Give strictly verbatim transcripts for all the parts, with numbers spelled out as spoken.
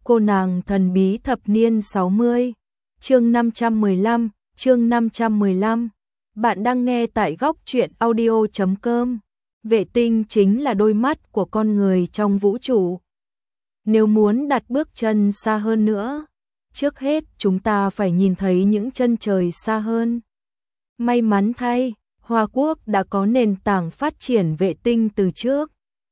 Cô nàng thần bí thập niên sáu mươi, chương năm trăm mười lăm, chương năm trăm mười lăm. Bạn đang nghe tại góc truyện audio chấm com. Vệ tinh chính là đôi mắt của con người trong vũ trụ. Nếu muốn đặt bước chân xa hơn nữa, trước hết chúng ta phải nhìn thấy những chân trời xa hơn. May mắn thay, Hoa Quốc đã có nền tảng phát triển vệ tinh từ trước.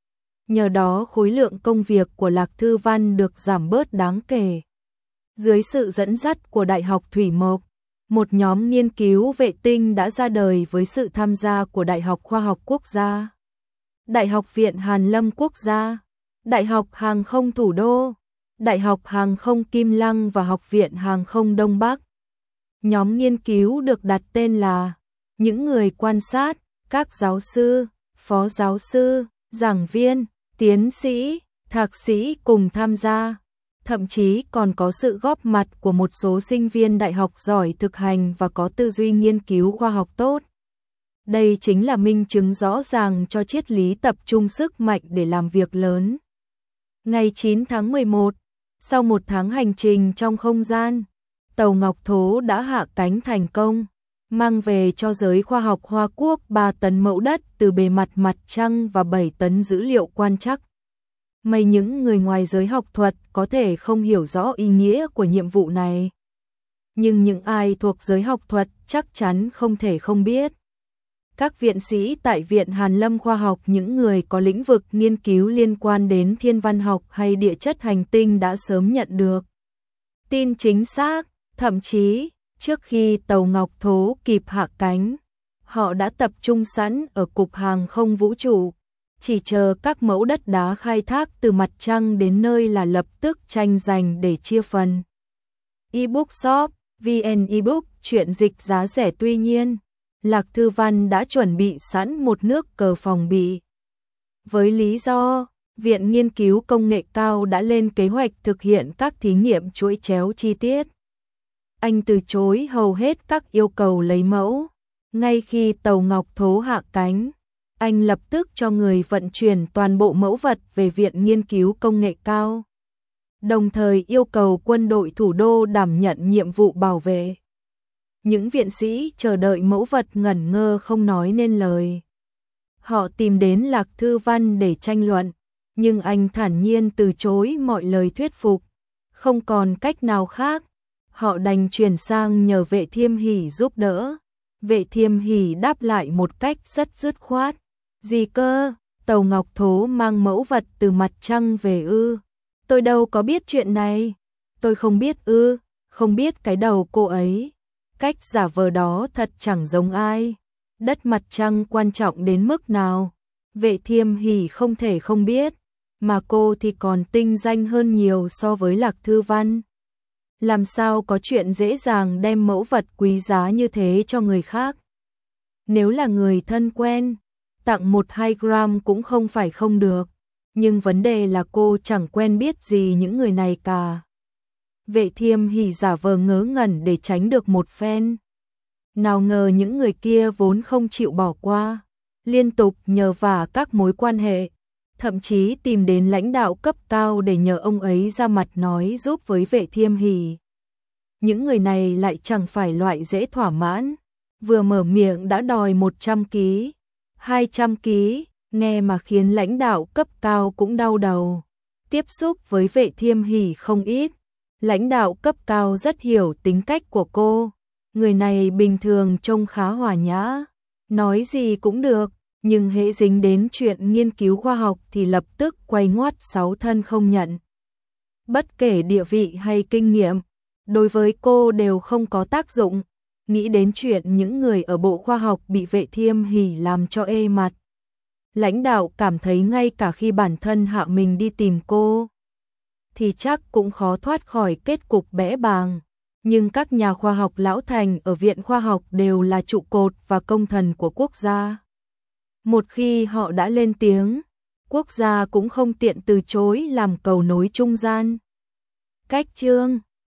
Nhờ đó khối lượng công việc của Lạc Thư Văn được giảm bớt đáng kể. Dưới sự dẫn dắt của Đại học Thủy Mộc, một nhóm nghiên cứu vệ tinh đã ra đời với sự tham gia của Đại học Khoa học Quốc gia, Đại học Viện Hàn Lâm Quốc gia, Đại học Hàng không Thủ đô, Đại học Hàng không Kim Lăng và Học viện Hàng không Đông Bắc. Nhóm nghiên cứu được đặt tên là những người quan sát, các giáo sư, phó giáo sư, giảng viên, tiến sĩ, thạc sĩ cùng tham gia. Thậm chí còn có sự góp mặt của một số sinh viên đại học giỏi thực hành và có tư duy nghiên cứu khoa học tốt. Đây chính là minh chứng rõ ràng cho triết lý tập trung sức mạnh để làm việc lớn. Ngày chín tháng mười một, sau một tháng hành trình trong không gian, tàu Ngọc Thố đã hạ cánh thành công, mang về cho giới khoa học Hoa Quốc ba tấn mẫu đất từ bề mặt mặt trăng và bảy tấn dữ liệu quan trắc. May những người ngoài giới học thuật có thể không hiểu rõ ý nghĩa của nhiệm vụ này. Nhưng những ai thuộc giới học thuật chắc chắn không thể không biết. Các viện sĩ tại Viện Hàn Lâm Khoa học, những người có lĩnh vực nghiên cứu liên quan đến thiên văn học hay địa chất hành tinh đã sớm nhận được tin chính xác, thậm chí trước khi tàu Ngọc Thố kịp hạ cánh, họ đã tập trung sẵn ở Cục Hàng không Vũ trụ, chỉ chờ các mẫu đất đá khai thác từ mặt trăng đến nơi là lập tức tranh giành để chia phần. Ebook Shop, vê en Ebook, truyện dịch giá rẻ. Tuy nhiên, Lạc Thư Văn đã chuẩn bị sẵn một nước cờ phòng bị. Với lý do, Viện Nghiên cứu Công nghệ cao đã lên kế hoạch thực hiện các thí nghiệm chuỗi chéo chi tiết. Anh từ chối hầu hết các yêu cầu lấy mẫu. Ngay khi tàu Ngọc Thố hạ cánh, anh lập tức cho người vận chuyển toàn bộ mẫu vật về Viện Nghiên cứu Công nghệ cao, đồng thời yêu cầu quân đội thủ đô đảm nhận nhiệm vụ bảo vệ. Những viện sĩ chờ đợi mẫu vật ngẩn ngơ không nói nên lời. Họ tìm đến Lạc Thư Văn để tranh luận, nhưng anh thản nhiên từ chối mọi lời thuyết phục. Không còn cách nào khác, họ đành chuyển sang nhờ Vệ Thiêm Hỷ giúp đỡ. Vệ Thiêm Hỷ đáp lại một cách rất dứt khoát. Gì cơ, tàu Ngọc Thố mang mẫu vật từ mặt trăng về ư? Tôi đâu có biết chuyện này. Tôi không biết ư, không biết cái đầu cô ấy. Cách giả vờ đó thật chẳng giống ai. Đất mặt trăng quan trọng đến mức nào? Vệ Thiêm Hỷ không thể không biết, mà cô thì còn tinh danh hơn nhiều so với Lạc Thư Văn. Làm sao có chuyện dễ dàng đem mẫu vật quý giá như thế cho người khác? Nếu là người thân quen, tặng một hai gram cũng không phải không được, nhưng vấn đề là cô chẳng quen biết gì những người này cả. Vệ Thiêm Hỷ giả vờ ngớ ngẩn để tránh được một phen. Nào ngờ những người kia vốn không chịu bỏ qua, liên tục nhờ vả các mối quan hệ, thậm chí tìm đến lãnh đạo cấp cao để nhờ ông ấy ra mặt nói giúp với Vệ Thiêm Hỷ. Những người này lại chẳng phải loại dễ thỏa mãn, vừa mở miệng đã đòi một trăm ký, hai trăm ký, nghe mà khiến lãnh đạo cấp cao cũng đau đầu. Tiếp xúc với Vệ Thiêm Hỷ không ít, lãnh đạo cấp cao rất hiểu tính cách của cô. Người này bình thường trông khá hòa nhã, nói gì cũng được, nhưng hễ dính đến chuyện nghiên cứu khoa học thì lập tức quay ngoắt sáu thân không nhận. Bất kể địa vị hay kinh nghiệm, đối với cô đều không có tác dụng. Nghĩ đến chuyện những người ở Bộ Khoa học bị Vệ Thiêm Hỷ làm cho ê mặt, lãnh đạo cảm thấy ngay cả khi bản thân hạ mình đi tìm cô, thì chắc cũng khó thoát khỏi kết cục bẽ bàng. Nhưng các nhà khoa học lão thành ở Viện Khoa học đều là trụ cột và công thần của quốc gia. Một khi họ đã lên tiếng, quốc gia cũng không tiện từ chối làm cầu nối trung gian. Cách chương